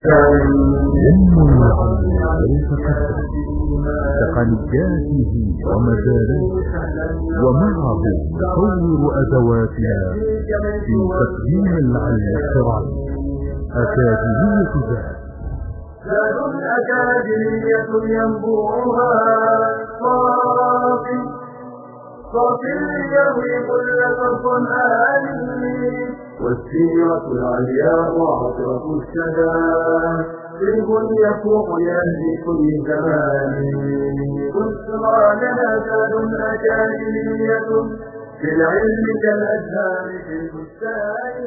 ينمو العلم ويتقدم تقنياته ومجالاته، ومعه نطور أدواتنا في تقديم العلم احترامي. أكاديمية ذات أكاديمية ينبوعها صافي يروي كل القرآن، والسيرة العلياء عطرة الشدى سلم يفوق يهدي كل زمان. بشرى لنا زاد أكاديمية في العلم كالأزهار في البستان.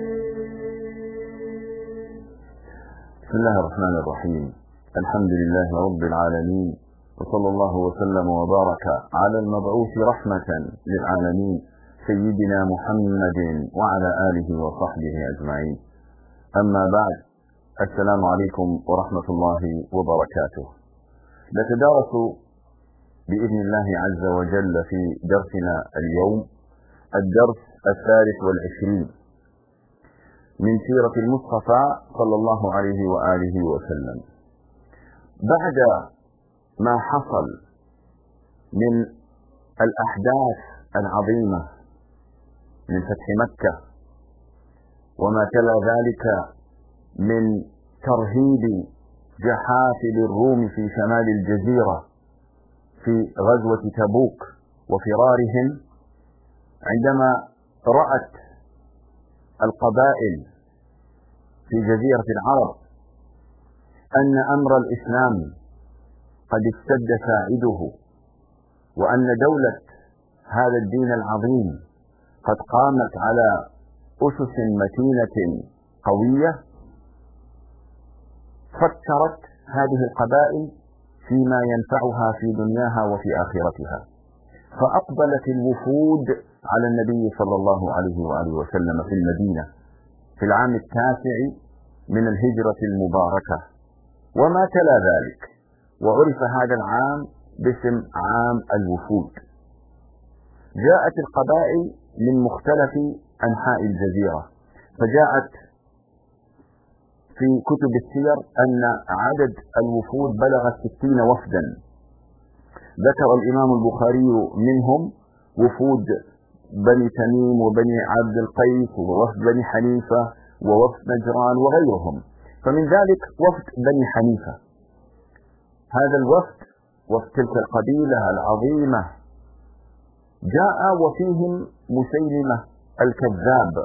بسم الله الرحمن الرحيم. الحمد لله رب العالمين، وصلى الله وسلم وبارك على المبعوث رحمة للعالمين سيدنا محمد وعلى آله وصحبه أجمعين. أما بعد، السلام عليكم ورحمة الله وبركاته. نتدارس بإذن الله عز وجل في درسنا اليوم الدرس 23 من سيرة المصطفى صلى الله عليه وآله وسلم. بعد ما حصل من الأحداث العظيمة من فتح مكة وما تلا ذلك من ترهيب جحافل الروم في شمال الجزيرة في غزوة تبوك وفرارهم، عندما رأت القبائل في جزيرة العرب أن أمر الإسلام قد اشتد ساعده، وأن دولة هذا الدين العظيم قد قامت على أسس متينة قوية، فكرت هذه القبائل فيما ينفعها في دنياها وفي آخرتها، فأقبلت الوفود على النبي صلى الله عليه وآله وسلم في المدينة في العام 9 من الهجرة المباركة وما تلا ذلك، وعرف هذا العام باسم عام الوفود. جاءت القبائل من مختلف أنحاء الجزيرة، فجاءت في كتب السير أن عدد الوفود بلغ 60 وفدا. ذكر الإمام البخاري منهم وفود بني تميم وبني عبد القيس ووفد بني حنيفة ووفد نجران وغيرهم. فمن ذلك وفد بني حنيفة، هذا الوفد وفد تلك القبيلة العظيمة جاء وفيهم مسيلمة الكذاب.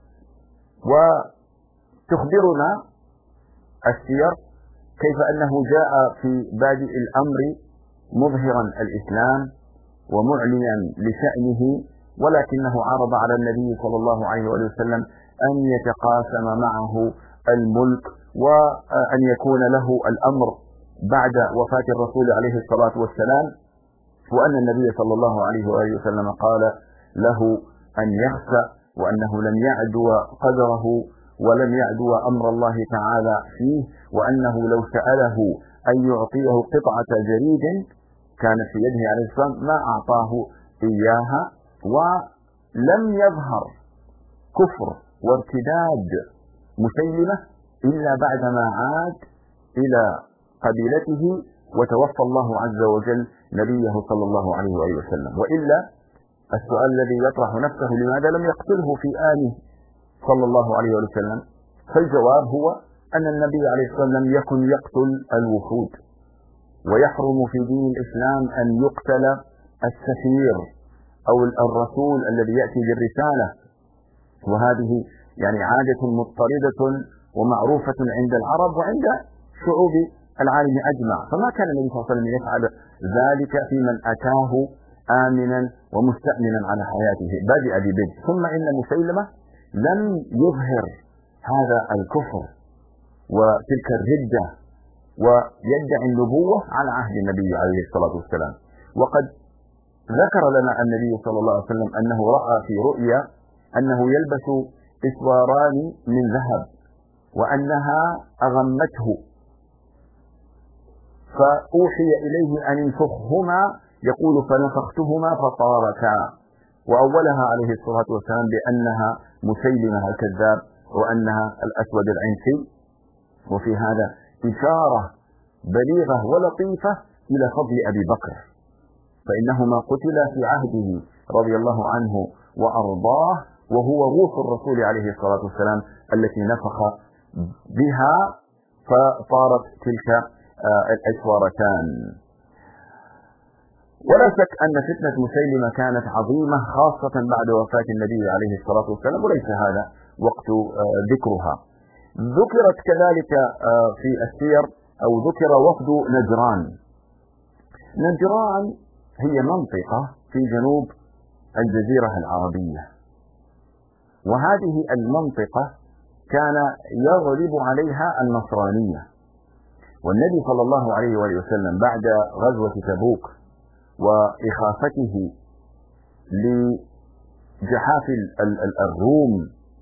وتخبرنا السير كيف أنه جاء في بادئ الأمر مظهرا الإسلام ومعلنا لشأنه، ولكنه عرض على النبي صلى الله عليه وسلم أن يتقاسم معه الملك وأن يكون له الأمر بعد وفاة الرسول عليه الصلاة والسلام، وأن النبي صلى الله عليه وآله وسلم قال له أن يخشى، وأنه لم يعدو قدره ولم يعدو أمر الله تعالى فيه، وأنه لو سأله أن يعطيه قطعة جريد كانت في يده عليه السلام ما أعطاه إياها. ولم يظهر كفر وارتداد مسيلمة إلا بعدما عاد إلى قبيلته وتوفى الله عز وجل نبيه صلى الله عليه وآله وسلم. وإلا السؤال الذي يطرح نفسه لماذا لم يقتله في آله صلى الله عليه وسلم؟ فالجواب هو أن النبي عليه الصلاة والسلام لم يكن يقتل الوفود، ويحرم في دين الإسلام أن يقتل السفير أو الرسول الذي يأتي بالرسالة، وهذه يعني عادة مضطردة ومعروفة عند العرب وعند شعوب العالم أجمع. فما كان النبي صلى الله عليه وسلم يفعل ذلك في من أتاه آمنا ومستأمنا على حياته بادئ ببدء. ثم إن مسيلمة لم يظهر هذا الكفر وتلك الردة ويدعي النبوة على عهد النبي عليه الصلاة والسلام. وقد ذكر لنا النبي صلى الله عليه وسلم أنه رأى في رؤيا أنه يلبس إسواران من ذهب وأنها أغمته، فأوحي إليه أن ينفخهما، يقول فنفختهما فطارتا، وأولها عليه الصلاة والسلام بأنها مسيلمة الكذاب وأنها الأسود العنسي. وفي هذا إشارة بليغة ولطيفة إلى فضل أبي بكر، فإنهما قتلا في عهده رضي الله عنه وأرضاه، وهو روح الرسول عليه الصلاة والسلام التي نفخ بها فطارت تلك الأسوارتان. ولا شك أن فتنة مسيلمة كانت عظيمة خاصة بعد وفاة النبي عليه الصلاة والسلام، وليس هذا وقت ذكرها. ذكرت كذلك في السير أو ذكر وفد نجران. نجران هي منطقة في جنوب الجزيرة العربية، وهذه المنطقة كان يغلب عليها النصرانية، والنبي صلى الله عليه وآله وسلم بعد غزوة تبوك وإخافته لجحاف الروم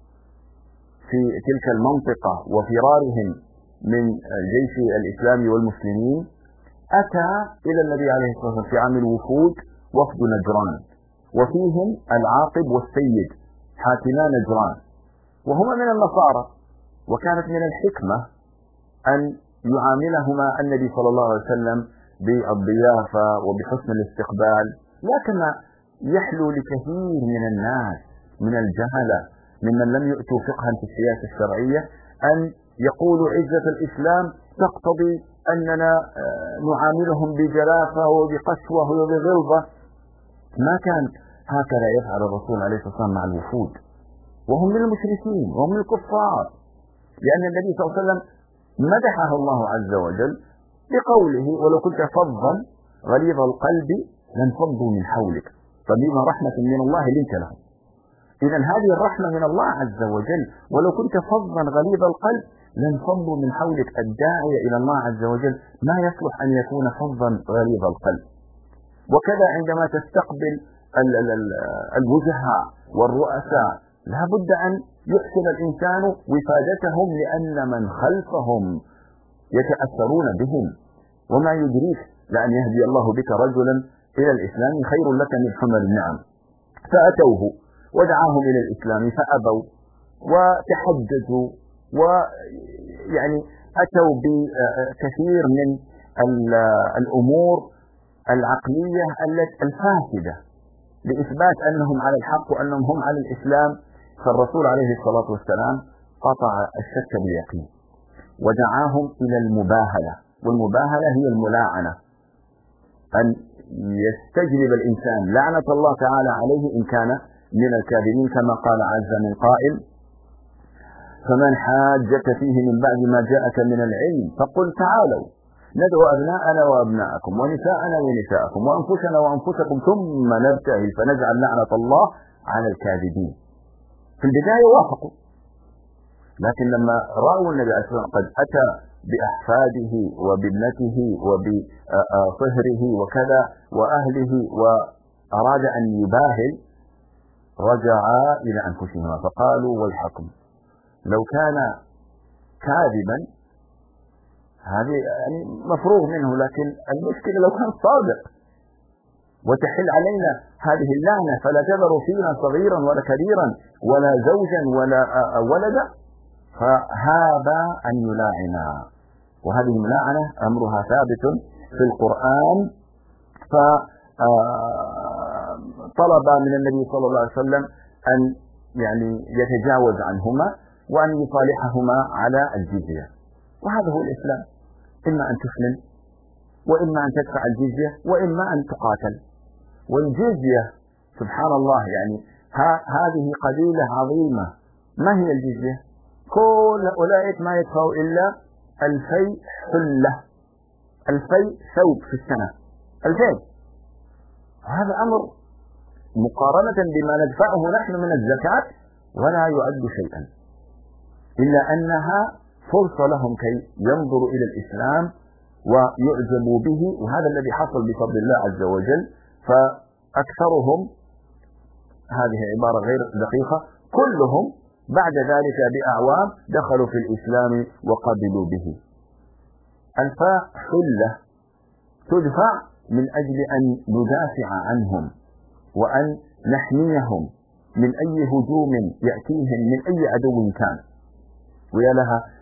في تلك المنطقة وفرارهم من جيش الإسلام والمسلمين، أتى إلى النبي عليه الصلاة والسلام في عام الوفود وفد نجران، وفيهم العاقب والسيد حاكما نجران، وهما من النصارى، وكانت من الحكمة أن يعاملهما النبي صلى الله عليه وسلم بالضيافة وبحسن الاستقبال، لكن يحلو لكثير من الناس من الجهلة ممن لم يؤتوا فقها في السياسة الشرعية أن يقولوا عزة الإسلام تقتضي أننا نعاملهم بجلافة وبقسوة وبغلظة. ما كان هكذا يفعل الرسول عليه الصلاة والسلام مع الوفود، وهم من المشركين وهم من الكفار، لأن النبي صلى الله عليه وسلم مدحه الله عز وجل بقوله: ولو كنت فظا غليظ القلب لانفضوا من حولك فبما رحمة من الله لنت لهم. إذا هذه الرحمة من الله عز وجل، ولو كنت فظا غليظ القلب لانفضوا من حولك. الداعي إلى الله عز وجل ما يصلح أن يكون فظا غليظ القلب. وكذا عندما تستقبل الوجهاء والرؤساء لا بد أن يحسن الإنسان وفادتهم، لأن من خلفهم يتأثرون بهم، وما يدريك لأن يهدي الله بك رجلا إلى الإسلام خير لك من حمر النعم. فأتوه ودعاهم إلى الإسلام فأبوا وتحججوا، ويعني أتوا بكثير من الأمور العقلية الفاسدة لإثبات أنهم على الحق وأنهم هم على الإسلام. فالرسول عليه الصلاة والسلام قطع الشك باليقين ودعاهم إلى المباهلة، والمباهلة هي الملاعنة، أن يستجلب الإنسان لعنة الله تعالى عليه إن كان من الكاذبين، كما قال عز من قائل: فمن حاجك فيه من بعد ما جاءك من العلم فقل تعالوا ندعو أبناءنا وأبناءكم ونساءنا ونساءكم وأنفسنا وأنفسكم ثم نبتهل فنجعل لعنة الله على الكاذبين. في البداية وافقوا، لكن لما رأوا النبي عليه الصلاة والسلام قد أتى بأحفاده وبابنته وبصهره وكذا وأهله وأراد أن يباهل، رجعا إلى أنفسهما فقالوا: ويحكم لو كان كاذبا هذه يعني مفروغ منه، لكن المشكلة لو كان صادق وتحل علينا هذه اللعنة، فلا تذر فينا صغيرا ولا كبيرا ولا زوجا ولا ولدا، فهذا أن يلاعنا. وهذه الملاعنة أمرها ثابت في القرآن. فطلب من النبي صلى الله عليه وسلم أن يعني يتجاوز عنهما وأن يصالحهما على الجزية، وهذا هو الإسلام: إما أن تسلم وإما أن تدفع الجزية وإما أن تقاتل. والجزية سبحان الله يعني هذه قبيلة عظيمة. ما هي الجزية؟ كل أولئك ما يدفعوا إلا 2000 حلة، 2000 ثوب في السنة، 2000. هذا أمر مقارنة بما ندفعه نحن من الزكاة ولا يعد شيئا، إلا أنها فرصة لهم كي ينظروا إلى الإسلام ويعجبوا به، وهذا الذي حصل بفضل الله عز وجل. فأكثرهم، هذه عبارة غير دقيقة، كلهم بعد ذلك بأعوام دخلوا في الإسلام وقبلوا به. الفاء حلة تدفع من أجل أن ندافع عنهم وأن نحميهم من أي هجوم يأتيهم من أي عدو كان. ويا لها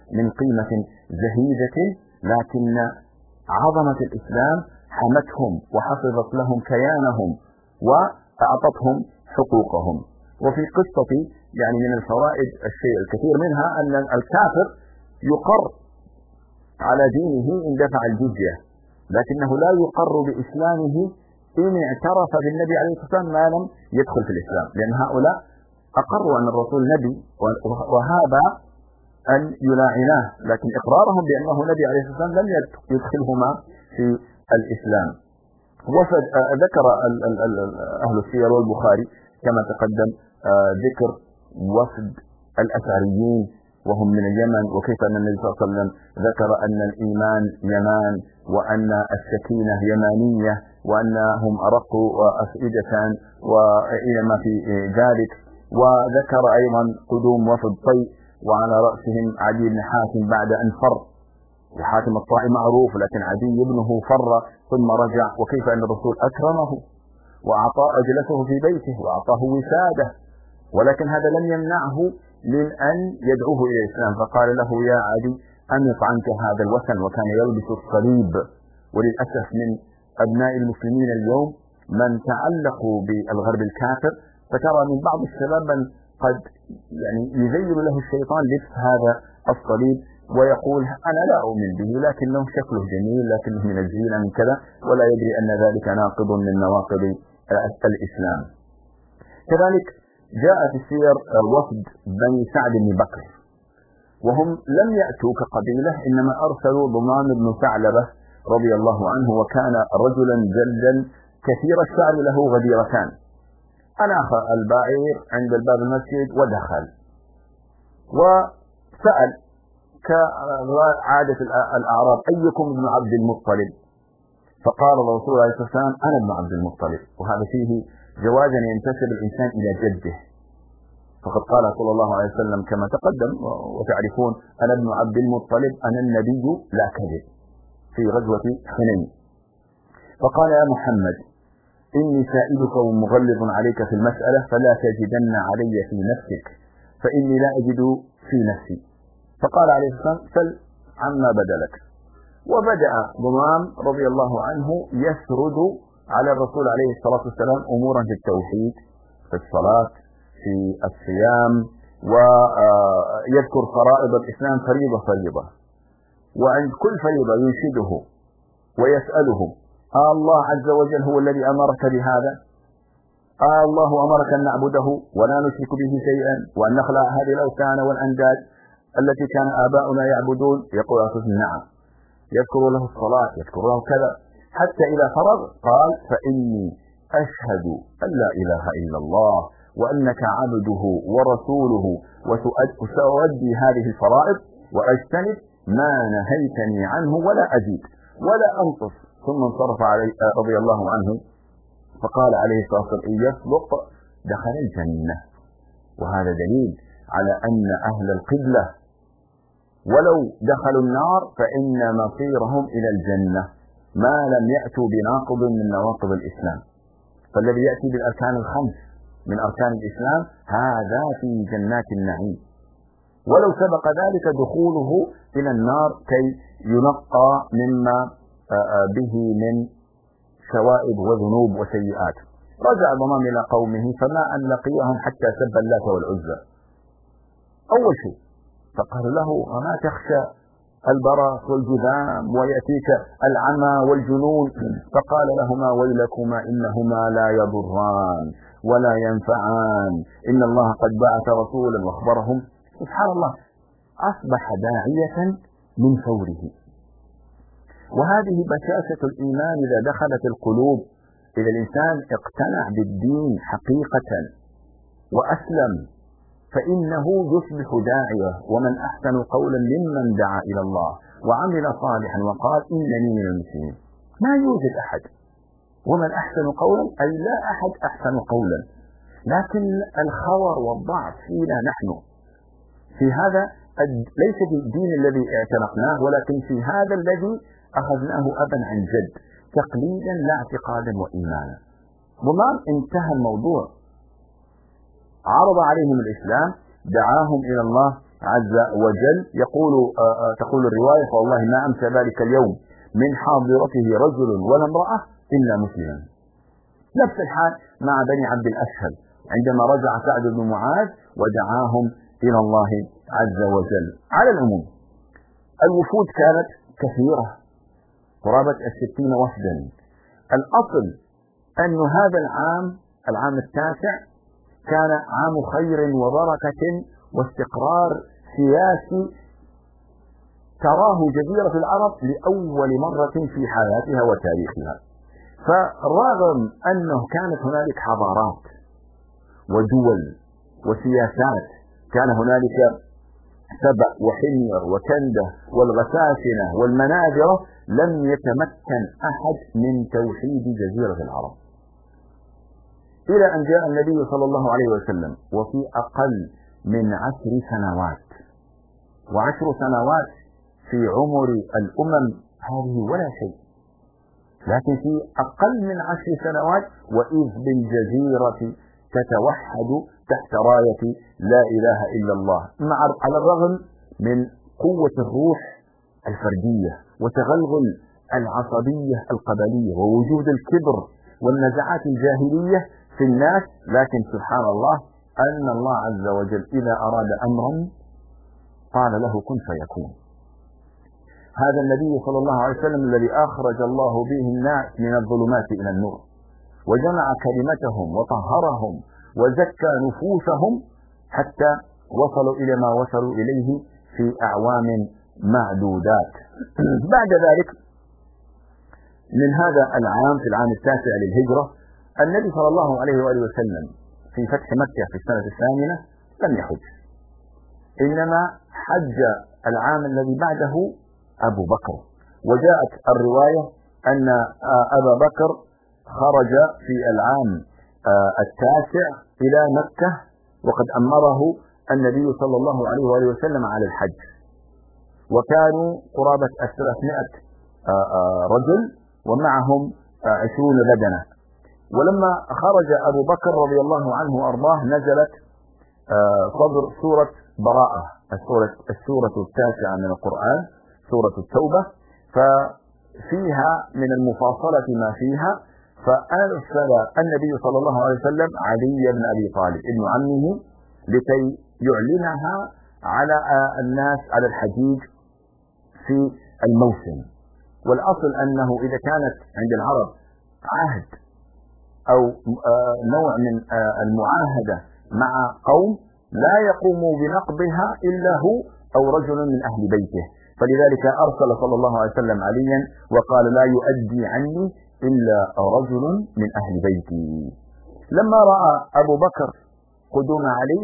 من قيمة زهيدة، لكن عظمة الإسلام حمتهم وحفظت لهم كيانهم وأعطتهم حقوقهم. وفي قصة يعني من الفوائد الشيء الكثير منها أن الكافر يقر على دينه إن دفع الجزية، لكنه لا يقر بإسلامه إن اعترف بالنبي عليه الصلاة والسلام ما لم يدخل في الإسلام، لأن هؤلاء أقروا أن الرسول نبي وهذا أن يلاعناه، لكن إقرارهم بأنه نبي عليه الصلاة والسلام لم يدخلهما في الإسلام. ذكر أهل السير والبخاري كما تقدم ذكر وفد الأشعريين وهم من اليمن، وكيف أن النبي صلى الله عليه وسلم ذكر أن الإيمان يمان وأن السكينة يمانية وأنهم أرقوا أفئدة وإلى ما في ذلك. وذكر أيضا قدوم وفد طي وعلى رأسهم عدي بن حاتم بعد أن فر، وحاتم الطائي معروف لكن عدي ابنه فر ثم رجع، وكيف أن الرسول أكرمه وأعطى أجلسه في بيته وأعطاه وسادة، ولكن هذا لم يمنعه من أن يدعوه إلى الإسلام، فقال له يا عدي أمط عنك هذا الوثن، وكان يلبس الصليب. وللأسف من أبناء المسلمين اليوم من تعلقوا بالغرب الكافر، فترى من بعض الشباب من قد يعني يزين له الشيطان لبس هذا الصليب ويقول أنا لا أؤمن به لكنه شكله جميل، لكنه من الزينة من كذا، ولا يدري أن ذلك ناقض من نواقض الإسلام. كذلك جاء في السير وفد بني سعد بن بكر، وهم لم يأتوا كقبيلة، إنما أرسلوا ضمان بن ثعلبة رضي الله عنه، وكان رجلا جلدا كثير الشعر له غديرتان. أناخ البعير عند الباب المسجد ودخل وسأل كعادة الأعراب أيكم ابن عبد المطلب؟ فقال الرسول عليه الصلاة والسلام أنا ابن عبد المطلب، وهذا فيه جواز أن ينتسب الإنسان إلى جده، فقد قال صلى الله عليه وسلم كما تقدم وتعرفون أنا ابن عبد المطلب أنا النبي لا كذب في غزوة حنين. فقال يا محمد إني سائلك ومغلظ عليك في المسألة فلا تجدن علي في نفسك فإني لا أجد في نفسي. فقال عليه الصلاة والسلام سل عما بدلك. وبدأ ضمام رضي الله عنه يسرد على الرسول عليه الصلاة والسلام أمورا في التوحيد، في الصلاة، في الصيام، ويذكر فرائض الإسلام فريضة فريضة، وعند كل فريضة ينشده ويسأله الله عز وجل هو الذي أمرك بهذا؟ الله أمرك أن نعبده ولا نشرك به شيئا وأن نخلع هذه الأوثان والأنداد التي كان آباؤنا يعبدون؟ يقول نعم. يذكر له الصلاة، يذكر له كذا، حتى إذا فرغ قال فإني أشهد أن لا إله إلا الله وأنك عبده ورسوله وسأؤدي هذه الفرائض وأجتنب ما نهيتني عنه ولا أزيد ولا أنقص. ثم انصرف عليه رضي الله عنه فقال عليه الصلاة والسلام إن يصدق دخل الجنة. وهذا دليل على أن أهل القبلة ولو دخلوا النار فإن مصيرهم إلى الجنة ما لم يأتوا بناقض من نواقض الإسلام. فالذي يأتي بالأركان الخمس من أركان الإسلام هذا في جنات النعيم، ولو سبق ذلك دخوله إلى النار كي ينقى مما به من شوائب وذنوب وسيئات. رجع ضمام إلى قومه فما أن لقيهم حتى سب اللات والعزى أول شيء، فقال له أما تخشى البرص والجذام ويأتيك العمى والجنون؟ فقال لهما ويلكما إنهما لا يضران ولا ينفعان إن الله قد بعث رسولا واخبرهم. سبحان الله، أصبح داعية من فوره. وهذه بشاشة الإيمان إذا دخلت القلوب، إذا الإنسان اقتنع بالدين حقيقة وأسلم فإنه يصبح داعية. ومن أحسن قولا ممن دعا إلى الله وعمل صالحا وقال إنني من المسلمين. ما يوجد أحد. ومن أحسن قولا أي لا أحد أحسن قولا، لكن الخور والضعف فينا نحن في هذا ليس في الدين الذي اعتنقناه، ولكن في هذا الذي أخذناه أبا عن جد تقليدا لا اعتقادا وإيمانا. ضمان انتهى الموضوع، عرض عليهم الإسلام، دعاهم إلى الله عز وجل. تقول الرواية: فوالله ما أمسى ذلك اليوم من حاضرته رجل ولا امرأة إلا مسلما. نفس الحال مع بني عبد الأشهل عندما رجع سعد بن معاذ ودعاهم إلى الله عز وجل. على العموم الوفود كانت كثيرة، قرابة 60 وفدا. الأصل أن هذا العام التاسع كان عام خير وبركة واستقرار سياسي تراه جزيرة العرب لأول مرة في حياتها وتاريخها. فرغم أنه كانت هنالك حضارات ودول وسياسات، كان هنالك سبأ وحمير وكندة والغساسنة والمناذرة، لم يتمكن أحد من توحيد جزيرة العرب، إلى أن جاء النبي صلى الله عليه وسلم وفي أقل من 10 سنوات، و10 سنوات في عمر الأمم هذه ولا شيء، لكن في أقل من 10 سنوات وإذ بالجزيرة تتوحد تحت راية لا إله إلا الله، على الرغم من قوة الروح الفردية وتغلغل العصبية القبلية ووجود الكبر والنزعات الجاهلية في الناس، لكن سبحان الله أن الله عز وجل إذا أراد أمرا قال له كن فيكون. هذا النبي صلى الله عليه وسلم الذي أخرج الله به الناس من الظلمات إلى النور وجمع كلمتهم وطهرهم وزكى نفوسهم حتى وصلوا إلى ما وصلوا إليه في أعوام معدودات. بعد ذلك من هذا العام، في العام التاسع للهجرة، النبي صلى الله عليه وآله وسلم في فتح مكة في السنة 8 لم يحج، إنما حج العام الذي بعده أبو بكر. وجاءت الرواية أن أبا بكر خرج في العام التاسع إلى مكة وقد أمره النبي صلى الله عليه وآله وسلم على الحج، وكانوا قرابة 300 رجل ومعهم 20 بدنة. ولما خرج أبو بكر رضي الله عنه وأرضاه نزلت صدر سورة براءة، السورة 9 من القرآن، سورة التوبة، ففيها من المفاصلة ما فيها، فأرسل النبي صلى الله عليه وسلم علي بن أبي طالب ابن عمه لكي يعلنها على الناس على الحجيج في الموسم. والأصل أنه إذا كانت عند العرب عهد أو نوع من المعاهدة مع قوم لا يقوم بنقضها إلا هو أو رجل من أهل بيته، فلذلك أرسل صلى الله عليه وسلم عليا وقال لا يؤدي عني إلا رجل من أهل بيتي. لما رأى أبو بكر قدوم علي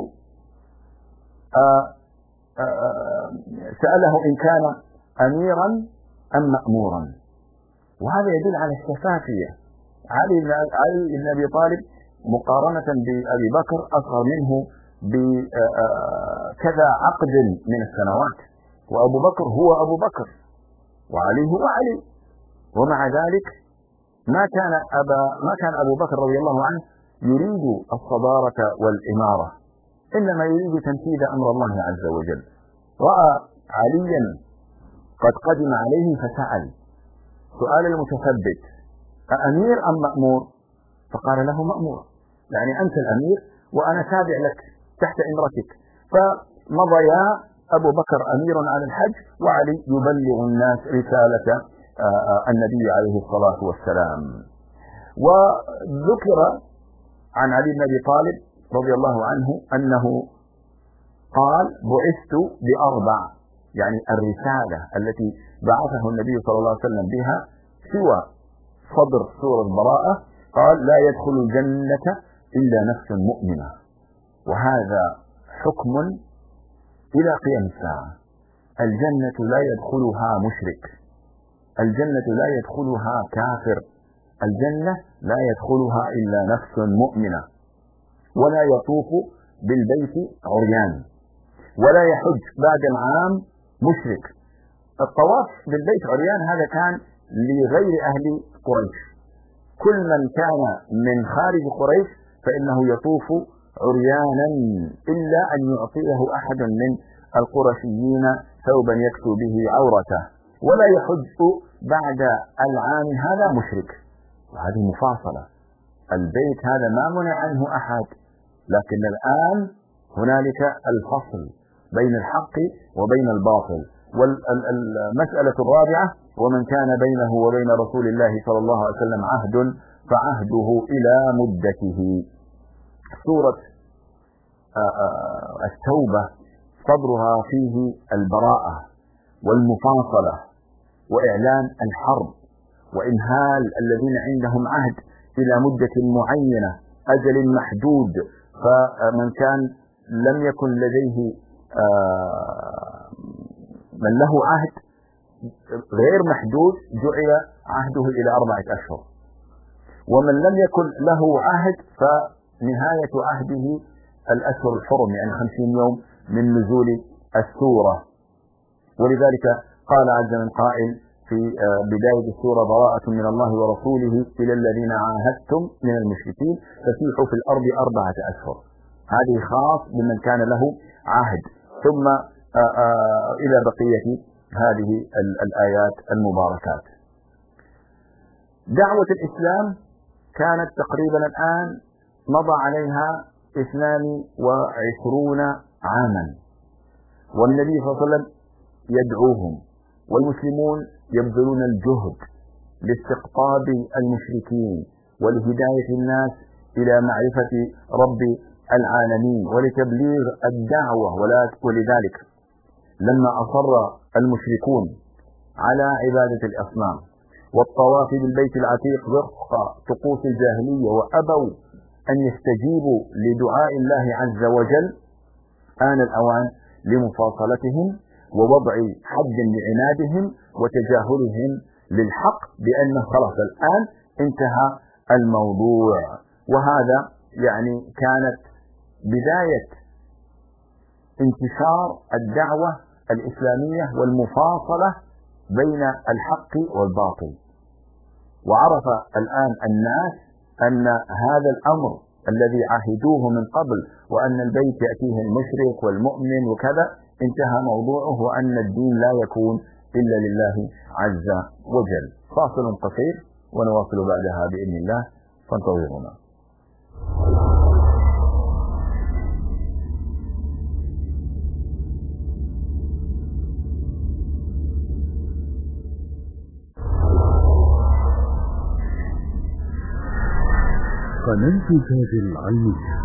سأله إن كان أميرا أم مأمورا، وهذا يدل على الشفافية. علي بن أبي طالب مقارنة بأبي بكر أصغر منه بكذا عقد من السنوات، وأبو بكر هو أبو بكر وعلي هو علي، ومع ذلك ما كان أبو بكر رضي الله عنه يريد الصدارة والإمارة، إنما يريد تنفيذ أمر الله عز وجل. رأى عليا قد قدم عليه فسأل سؤال المتثبت: أأمير أم مأمور؟ فقال له مأمور، يعني أنت الأمير وأنا تابع لك تحت إمرتك. فمضيا أبو بكر أمير على الحج وعلي يبلغ الناس رسالة النبي عليه الصلاة والسلام. وذكر عن علي بن أبي طالب رضي الله عنه أنه قال: بعثت ب4، يعني الرسالة التي بعثه النبي صلى الله عليه وسلم بها سوى صدر سورة براءة، قال: لا يدخل الجنة إلا نفس مؤمنة. وهذا حكم إلى قيام الساعة. الجنة لا يدخلها مشرك، الجنة لا يدخلها كافر، الجنة لا يدخلها إلا نفس مؤمنة. ولا يطوف بالبيت عريان، ولا يحج بعد العام مشرك. الطواف بالبيت عريان هذا كان لغير أهل قريش، كل من كان من خارج قريش فإنه يطوف عريانا إلا أن يعطيه أحد من القرشيين ثوبا يكسو به عورته، ولا يحج بعد العام هذا مشرك. وهذه مفاصلة، البيت هذا ما منع عنه أحد، لكن الآن هنالك الفصل بين الحق وبين الباطل. والمسألة الرابعة: ومن كان بينه وبين رسول الله صلى الله عليه وسلم عهد فعهده إلى مدته. سورة التوبة صدرها فيه البراءة والمفاصلة وإعلان الحرب وإنهال الذين عندهم عهد إلى مدة معينة، أجل محدود. فمن كان لم يكن لديه من له عهد غير محدود جعل عهده إلى 4 أشهر، ومن لم يكن له عهد فنهاية عهده الأشهر الحرم، يعني 50 يوم من نزول السورة. ولذلك قال عز من قائل في بداية السورة: براءة من الله ورسوله إلى الذين عاهدتم من المشركين فسيحوا في الأرض 4 أشهر. هذه خاص بمن كان له عهد. ثم إلى بقية هذه الآيات المباركات. دعوة الإسلام كانت تقريبا الآن مضى عليها 22 عاما، والنبي صلى الله عليه وسلم يدعوهم، والمسلمون يبذلون الجهد لاستقطاب المشركين ولهداية الناس إلى معرفة رب العالمين ولتبليغ الدعوة. ولذلك لما أصر المشركون على عبادة الأصنام والطواف بالبيت العتيق وفق طقوس الجاهلية وأبوا أن يستجيبوا لدعاء الله عز وجل، آن الأوان لمفاصلتهم ووضع حد لعنادهم وتجاهلهم للحق، بأنه خلاص الآن انتهى الموضوع. وهذا يعني كانت بداية انتشار الدعوة الإسلامية والمفاصلة بين الحق والباطل. وعرف الآن الناس أن هذا الأمر الذي عهدوه من قبل، وأن البيت يأتيه المشرك والمؤمن وكذا، انتهى موضوعه، وأن الدين لا يكون إلا لله عز وجل. فاصل قصير ونواصل بعدها بإذن الله، فانتظرونا. قناة زاد العلمية.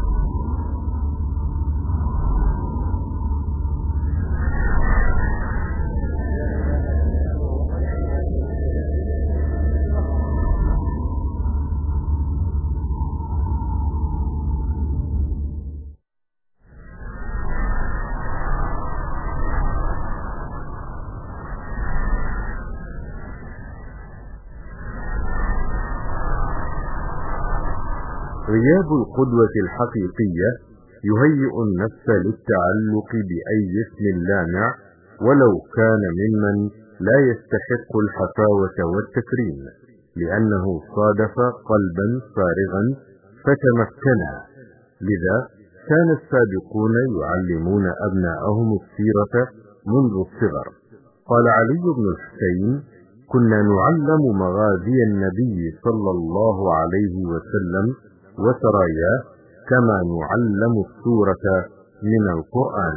غياب القدوة الحقيقية يهيئ النفس للتعلق بأي اسم لامع ولو كان ممن لا يستحق الحفاوة والتكريم، لأنه صادف قلبا فارغا فتمكنه. لذا كان السابقون يعلمون أبناءهم السيرة منذ الصغر. قال علي بن الحسين: كنا نعلم مغازي النبي صلى الله عليه وسلم وسراياه كما نعلم السورة من القرآن.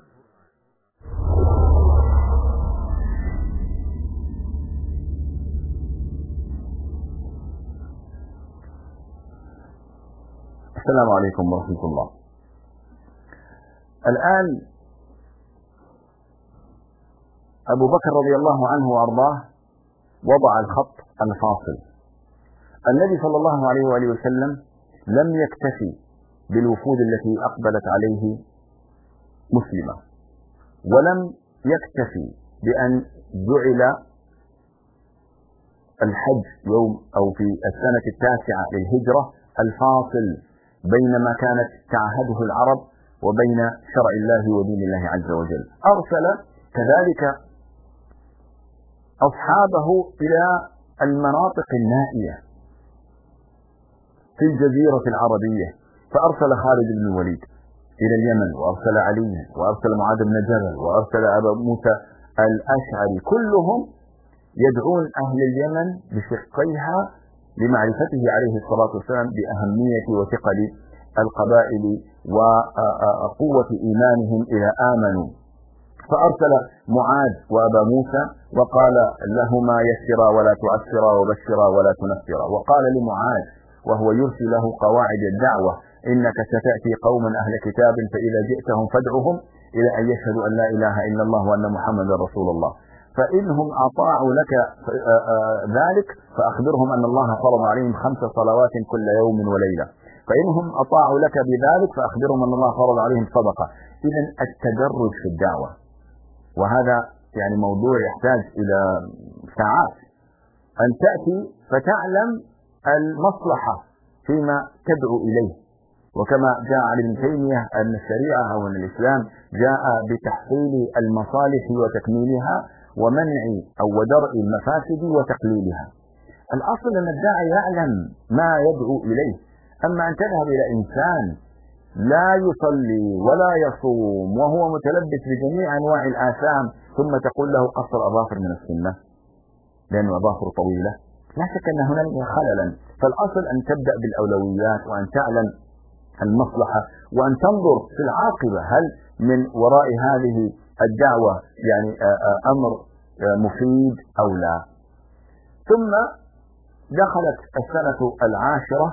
السلام عليكم ورحمة الله. الآن أبو بكر رضي الله عنه وأرضاه وضع الخط الفاصل. النبي صلى الله عليه وآله وسلم لم يكتفي بالوفود التي أقبلت عليه مسلمة، ولم يكتفي بأن جعل الحج يوم أو في السنة 9 للهجرة الفاصل بين ما كانت تعهده العرب وبين شرع الله ودين الله عز وجل. أرسل كذلك أصحابه إلى المناطق النائية في الجزيرة العربية فأرسل خالد بن الوليد إلى اليمن، وأرسل علي، وأرسل معاذ بن جبل، وأرسل أبا موسى الأشعري، كلهم يدعون أهل اليمن بشقيها لمعرفته عليه الصلاة والسلام بأهمية وثقل القبائل وقوة إيمانهم إذا آمنوا. فأرسل معاذ وأبا موسى وقال لهما يسرا ولا تعسرا وبشرا ولا تنفرا، وقال لمعاذ وهو يرسل له قواعد الدعوة: إنك ستأتي قوما أهل كتاب فإذا جئتهم فادعهم إلى أن يشهدوا أن لا إله إلا الله وأن محمدا رسول الله، فإنهم أطاعوا لك ذلك فأخبرهم أن الله فرض عليهم 5 صلوات كل يوم وليلة، فإنهم أطاعوا لك بذلك فأخبرهم أن الله فرض عليهم صدقة. إذن التدرج في الدعوة، وهذا يعني موضوع يحتاج إلى ساعات، أن تأتي فتعلم المصلحة فيما تدعو إليه. وكما جاء عن ابن تيمية أن الشريعة أو أن الإسلام جاء بتحصيل المصالح وتكميلها ومنع أو ودرء المفاسد وتقليلها. الأصل أن الداعي يعلم ما يدعو إليه، أما أن تذهب إلى إنسان لا يصلي ولا يصوم وهو متلبس بجميع أنواع الآثام ثم تقول له قصر أظافر من السنة لأنه أظافر طويلة، لا شك أن هناك خللا. فالأصل أن تبدأ بالأولويات وأن تعلم المصلحة وأن تنظر في العاقبة، هل من وراء هذه الدعوة يعني أمر مفيد أو لا. ثم دخلت السنة 10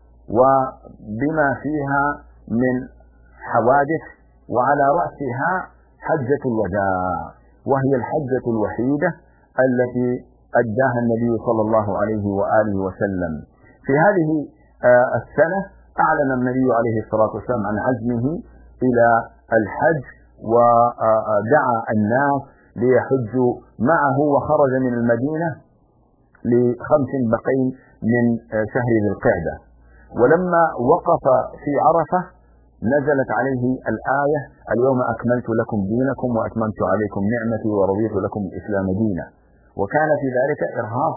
وبما فيها من حوادث، وعلى رأسها حجة الوداع، وهي الحجة الوحيدة التي أداها النبي صلى الله عليه وآله وسلم. في هذه السنة أعلن النبي عليه الصلاة والسلام عن عزمه إلى الحج، ودعا الناس ليحجوا معه، وخرج من المدينة ل5 بقين من شهر ذي القعدة. ولما وقف في عرفة نزلت عليه الآية: اليوم أكملت لكم دينكم وأتممت عليكم نعمتي ورضيت لكم الإسلام دينا. وكان في ذلك إرهاص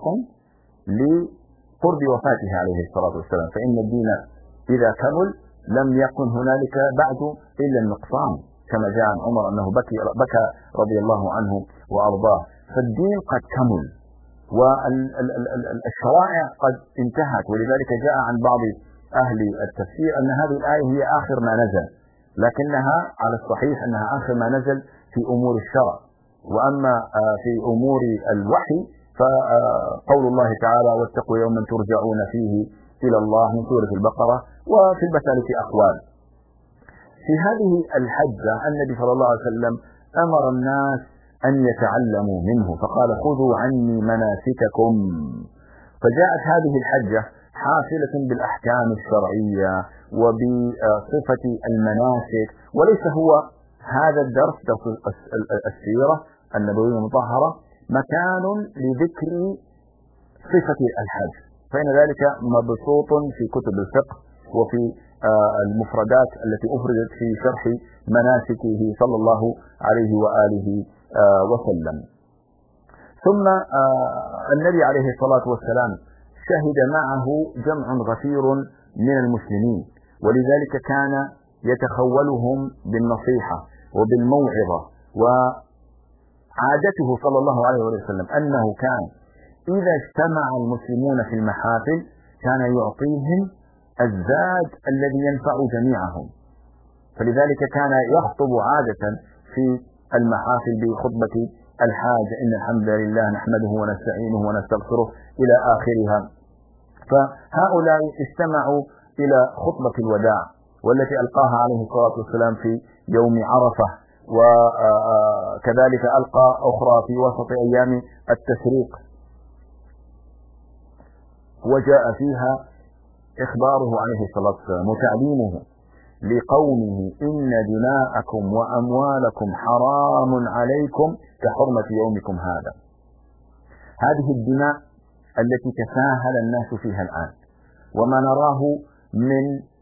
لقرب وفاته عليه الصلاة والسلام، فإن الدين إذا كمل لم يكن هنالك بعد إلا النقصان، كما جاء عن عمر أنه بكى رضي الله عنه وأرضاه. فالدين قد كمل والشرائع قد انتهت، ولذلك جاء عن بعض أهل التفسير أن هذه الآية هي آخر ما نزل، لكنها على الصحيح أنها آخر ما نزل في أمور الشرع. وأما في أمور الوحي فقول الله تعالى: واتقوا يوما ترجعون فيه إلى الله، من سورة البقرة. وفي المسألة أقوال. في هذه الحجة النبي صلى الله عليه وسلم أمر الناس أن يتعلموا منه، فقال: خذوا عني مناسككم. فجاءت هذه الحجة حافلة بالأحكام الشرعية وبصفة المناسك، وليس هو هذا الدرس درس السيرة النبوية المطهرة مكان لذكر صفة الحج، فإن ذلك مبسوط في كتب الفقه وفي المفردات التي أفردت في شرح مناسكه صلى الله عليه وآله وسلم. ثم النبي عليه الصلاة والسلام شهد معه جمع غفير من المسلمين، ولذلك كان يتخولهم بالنصيحة وبالموعظة. وعادته صلى الله عليه وسلم أنه كان إذا اجتمع المسلمون في المحافل كان يعطيهم الزاد الذي ينفع جميعهم، فلذلك كان يخطب عادة في المحافل بخطبة الحاج: إن الحمد لله نحمده ونستعينه ونستغفره إلى آخرها. فهؤلاء استمعوا إلى خطبة الوداع والتي ألقاها عليه الصلاة والسلام في يوم عرفة، وكذلك ألقى أخرى في وسط أيام التشريق، وجاء فيها إخباره عليه الصلاة والسلام وتعليمه لقومه: إن دماءكم وأموالكم حرام عليكم كحرمة يومكم هذا. هذه الدماء التي تساهل الناس فيها الآن، وما نراه من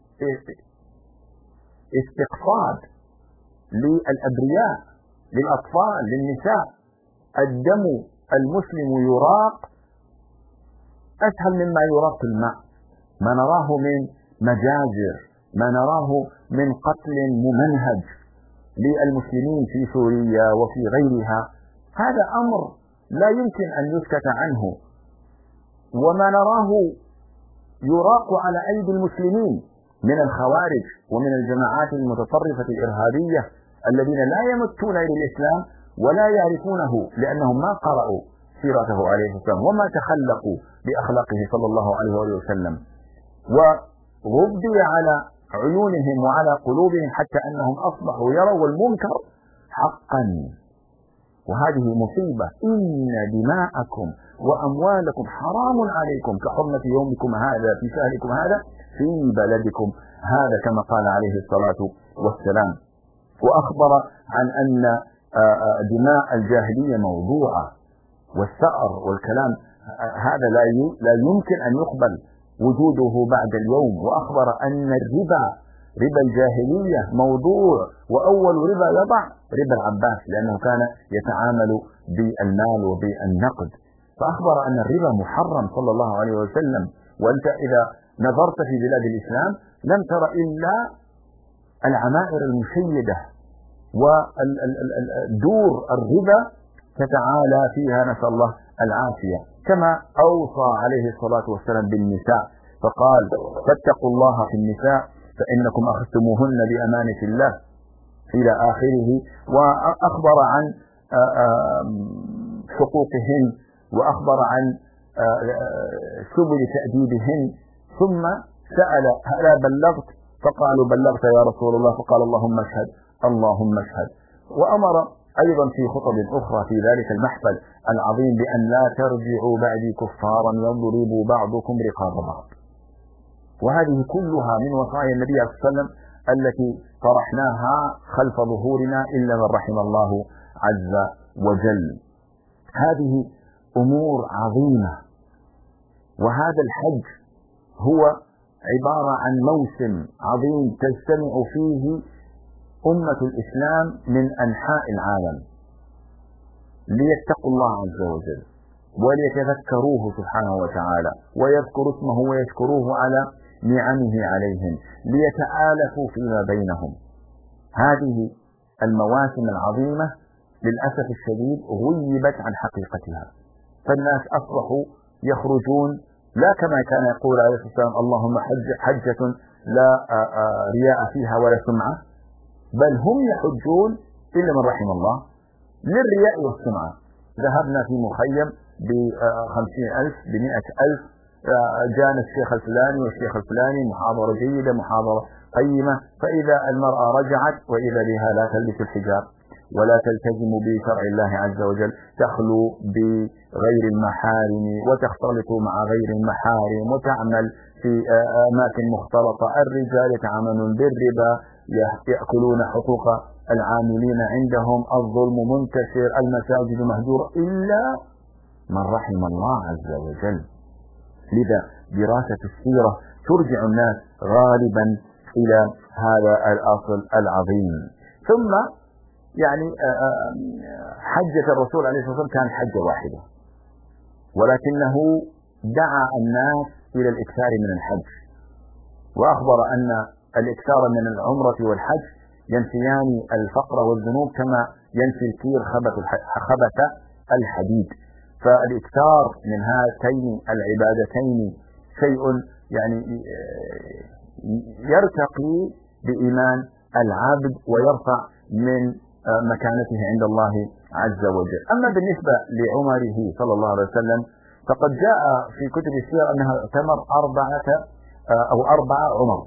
استقصاد للأبرياء، للأطفال، للنساء، الدم المسلم يراق أسهل مما يراق الماء. ما نراه من مجازر ما نراه من قتل ممنهج للمسلمين في سوريا وفي غيرها، هذا أمر لا يمكن أن يسكت عنه. وما نراه يراق على أيدي المسلمين من الخوارج ومن الجماعات المتطرفة الإرهابية الذين لا يمتون إلى الإسلام ولا يعرفونه، لأنهم ما قرأوا سيرته عليه السلام وما تخلقوا بأخلاقه صلى الله عليه وسلم، وغضي على عيونهم وعلى قلوبهم حتى أنهم أصبحوا يروا المنكر حقا. وهذه مصيبة. إن دماءكم وأموالكم حرام عليكم كحرمة يومكم هذا في شهركم هذا في بلدكم هذا، كما قال عليه الصلاة والسلام. وأخبر عن أن دماء الجاهلية موضوعة، والثأر والكلام هذا لا يمكن أن يقبل وجوده بعد اليوم. وأخبر أن ربا الجاهلية موضوع، وأول ربا يضع ربا العباس لأنه كان يتعامل بالمال وبالنقد. فأخبر أن الربا محرم صلى الله عليه وسلم. وأنت إذا نظرت في بلاد الإسلام لم تر إلا العمائر المشيدة ودور الربا تتعالى فيها، نسأل الله العافية. كما أوصى عليه الصلاة والسلام بالنساء فقال: فاتقوا الله في النساء فإنكم أخذتموهن بأمانة الله إلى آخره. وأخبر عن حقوقهن، وأخبر عن سبل تأديبهن. ثم سأل: هل بلغت؟ فقالوا: بلغت يا رسول الله. فقال: اللهم اشهد اللهم اشهد. وأمر أيضا في خطب أخرى في ذلك المحفل العظيم بأن لا ترجعوا بعدي كفارا يضرب بعضكم رقاب بعض. وهذه كلها من وصايا النبي صلى الله عليه وسلم التي طرحناها خلف ظهورنا إلا من رحم الله عز وجل. هذه أمور عظيمة. وهذا الحج هو عبارة عن موسم عظيم تجتمع فيه أمة الإسلام من أنحاء العالم ليتقوا الله عز وجل وليتذكروه سبحانه وتعالى ويذكروا اسمه ويشكروه على نعمه عليهم، ليتآلفوا فيما بينهم. هذه المواسم العظيمة للأسف الشديد غيبت عن حقيقتها، فالناس أصبحوا يخرجون لا كما كان يقول عليه الصلاة والسلام: اللهم حجة لا رياء فيها ولا سمعة، بل هم يحجون إلا من رحم الله للرياء والسمعة. ذهبنا في مخيم ب50,000 ب100,000، جانا الشيخ الفلاني والشيخ الفلاني، محاضرة جيدة محاضرة قيمة، فإذا المرأة رجعت وإذا بها لا تلبس الحجاب ولا تلتزم بشرع الله عز وجل، تخلو بغير المحارم وتختلط مع غير المحارم وتعمل في أماكن مختلطة. الرجال يتعاملون بالربا، يأكلون حقوق العاملين عندهم، الظلم منتشر، المساجد مهجورة إلا من رحم الله عز وجل. لذا دراسة السيرة ترجع الناس غالبا إلى هذا الأصل العظيم. ثم يعني حجة الرسول عليه الصلاة والسلام كانت حجة واحدة، ولكنه دعا الناس إلى الإكثار من الحج، وأخبر أن الإكثار من العمرة والحج ينفيان الفقر والذنوب كما ينفي الكير خبث الحديد. فالإكثار من هاتين العبادتين شيء يعني يرتقي بإيمان العبد ويرفع من مكانته عند الله عز وجل. أما بالنسبة لعمره صلى الله عليه وسلم فقد جاء في كتب السير أنها اعتمر 4 عمر،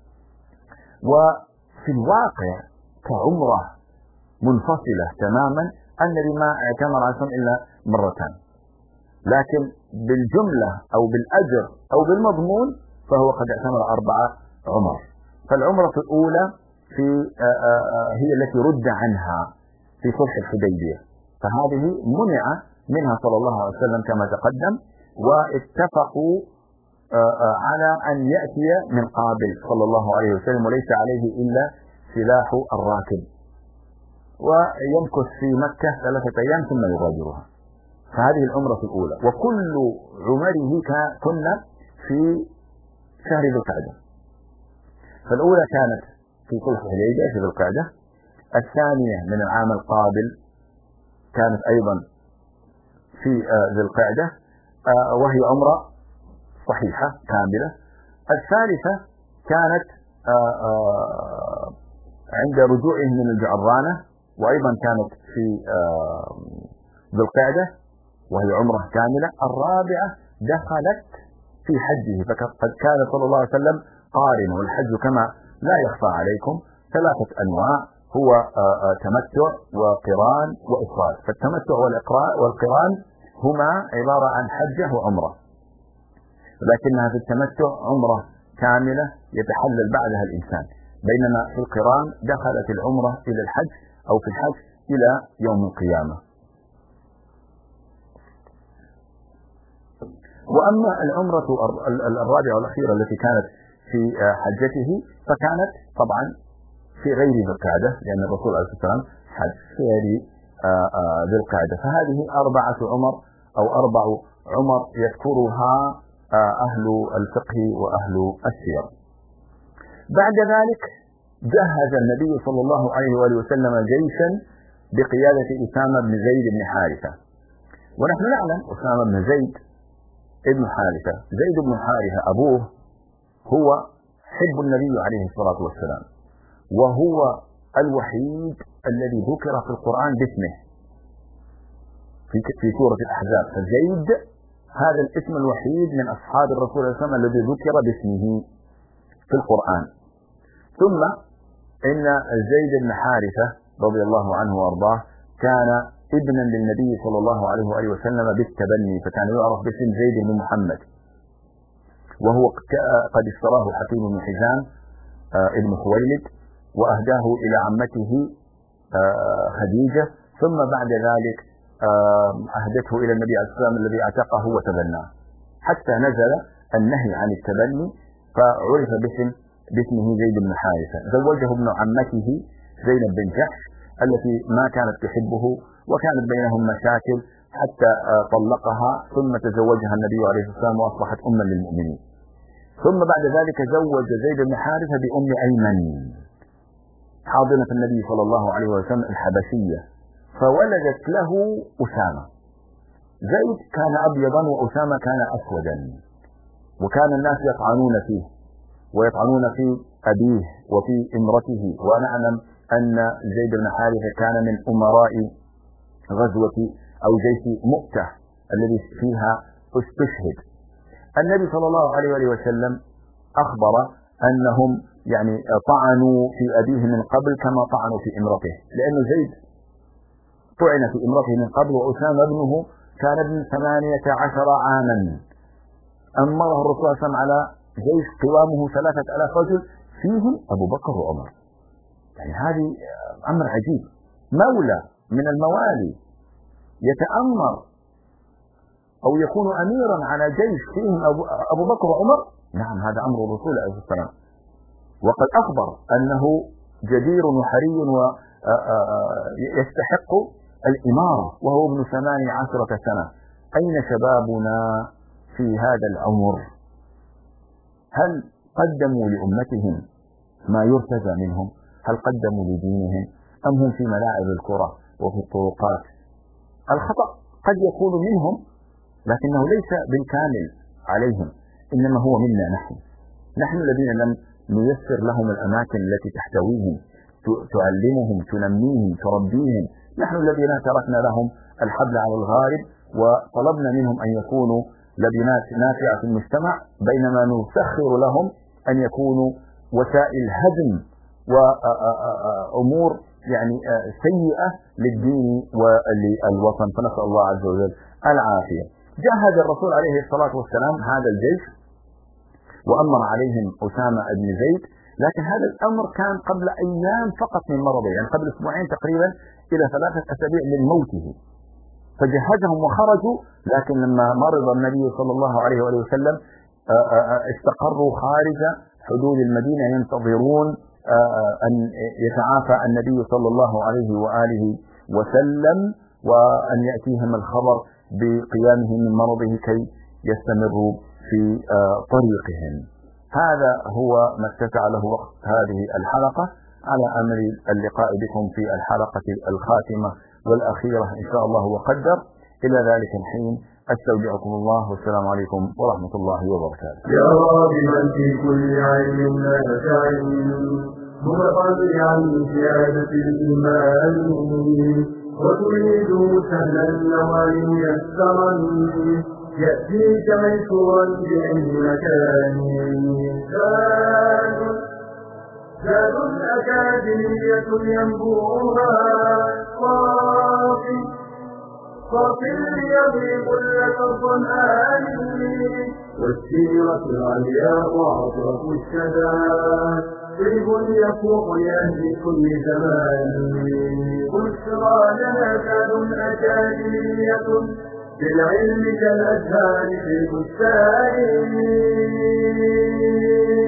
وفي الواقع كعمرة منفصلة تماما النبي ما اعتمر عشان إلا مرتان، لكن بالجملة أو بالأجر أو بالمضمون فهو قد اعتمر 4 عمر. فالعمرة الأولى هي التي رد عنها في صلح الحديبية، فهذه منع منها صلى الله عليه وسلم كما تقدم، واتفقوا على أن يأتي من قابل صلى الله عليه وسلم وليس عليه إلا سلاح الراكب، ويمكث في مكة 3 أيام ثم يغادرها. فهذه العمرة الأولى، وكل عمره كنا في شهر ذو القعدة. فالأولى كانت في صلح الحديبية في ذي القعدة، الثانية من العام القابل كانت أيضا في ذي القعدة وهي عمرة صحيحة كاملة. الثالثة كانت عند رجوعهم من الجعرانة، وأيضا كانت في ذي القعدة وهي عمرة كاملة. الرابعة دخلت في حجه، فقد كان صلى الله عليه وسلم قارن، والحج كما لا يخفى عليكم 3 أنواع، هو تمتع وقران وإفراد. فالتمتع والقران هما عبارة عن حجة وعمرة، لكنها في التمتع عمرة كاملة يتحلل بعدها الإنسان، بينما في القران دخلت العمرة إلى الحج أو في الحج إلى يوم القيامة. وأما العمرة الرابعة والأخيرة التي كانت في حجته فكانت طبعا في غير ذي القعدة، لأن الرسول عليه الصلاة والسلام حج في غير ذي القعدة. فهذه 4 عمر أو 4 عمر يذكرها أهل الفقه وأهل السير. بعد ذلك جهز النبي صلى الله عليه وآله وسلم جيشا بقيادة أسامة بن زيد بن حارثة. ونحن نعلم أسامة بن زيد ابن حارثة، زيد بن حارثة أبوه هو حب النبي عليه الصلاة والسلام، وهو الوحيد الذي ذكر في القرآن باسمه في سورة الأحزاب. فزيد هذا الاسم الوحيد من أصحاب الرسول صلى الله عليه وسلم الذي ذكر باسمه في القرآن. ثم إن زيد بن حارثة رضي الله عنه وأرضاه كان ابنا للنبي صلى الله عليه وآله وسلم بالتبني، فكان يعرف باسم زيد بن محمد، وهو قد اشتراه حكيم بن حزام ابن خويلد وأهداه إلى عمته خديجة، ثم بعد ذلك أهدته إلى النبي عليه الصلاة والسلام الذي اعتقه وتبناه، حتى نزل النهي عن التبني فعرف باسمه زيد بن حارثة. زوجه ابن عمته زينب بن جحش التي ما كانت تحبه، وكانت بينهم مشاكل حتى طلقها، ثم تزوجها النبي عليه الصلاة والسلام وأصبحت أما للمؤمنين. ثم بعد ذلك زوج زيد بن حارثة بأم أيمن حاضنة النبي صلى الله عليه وسلم الحبشية، فولدت له أسامة. زيد كان أبيضا وأسامة كان أسودا، وكان الناس يطعنون فيه ويطعنون في أبيه وفي امرته. وأنا أعلم أن زيد بن حارثة كان من أمراء غزوة أو جيش مؤتة الذي فيها استشهد. النبي صلى الله عليه وسلم أخبر أنهم يعني طعنوا في أبيه من قبل كما طعنوا في امرته، لأن زيد طعن في امرته من قبل، وأسامة ابنه كان ابن 18 عاما. أمره الرسول صلى الله عليه وسلم على جيش قوامه 3000 رجل فيهم أبو بكر وعمر. يعني هذه أمر عجيب، مولى من الموالي يتأمر أو يكون أميرا على جيش فيهم أبو بكر وعمر. نعم، هذا أمر الرسول عليه الصلاة والسلام، وقد أخبر أنه جدير وحري ويستحق الإمارة وهو ابن 18 سنة. أين شبابنا في هذا العمر؟ هل قدموا لأمتهم ما يرتجى منهم؟ هل قدموا لدينهم؟ أم هم في ملاعب الكرة وفي الطرقات؟ الخطأ قد يكون منهم، لكنه ليس بالكامل عليهم، إنما هو منا نحن الذين لم نيسر لهم الأماكن التي تحتويهم، تعلمهم، تنميهم، تربيهم. نحن الذين تركنا لهم الحبل على الغارب وطلبنا منهم أن يكونوا لبنات نافعة في المجتمع، بينما نسخر لهم أن يكونوا وسائل هدم وأمور يعني سيئة للدين وللوطن. فنسأل الله عز وجل العافية. جهز الرسول عليه الصلاة والسلام هذا الجيش وأمر عليهم أسامة بن زيد، لكن هذا الأمر كان قبل أيام فقط من مرضه، يعني قبل أسبوعين تقريبا إلى 3 أسابيع من موته، فجهزهم وخرجوا. لكن لما مرض النبي صلى الله عليه وآله وسلم استقروا خارج حدود المدينة ينتظرون أن يتعافى النبي صلى الله عليه وآله وسلم وأن يأتيهم الخبر بقيامه من مرضه كي يستمروا في طريقهم. هذا هو ما اتسع له وقت هذه الحلقة، على أمل اللقاء بكم في الحلقة الخاتمة والأخيرة إن شاء الله وقدر. إلى ذلك الحين أستودعكم الله، والسلام عليكم ورحمة الله وبركاته. يا راغبا في كل علم نافع متطلعا لزيادة الإيمان وتريد سهلا النوال ميسرا يأتيك ميسورا بأي مكان. زاد أكاديمية ينبوها صافي يضيق لك الظمآن والسيرة العلياء عطرة الشدى طيب يفوق لأهل كل زمان. بشرى لنا كاد أكاديمية بالعلم كالأزهار في البستان.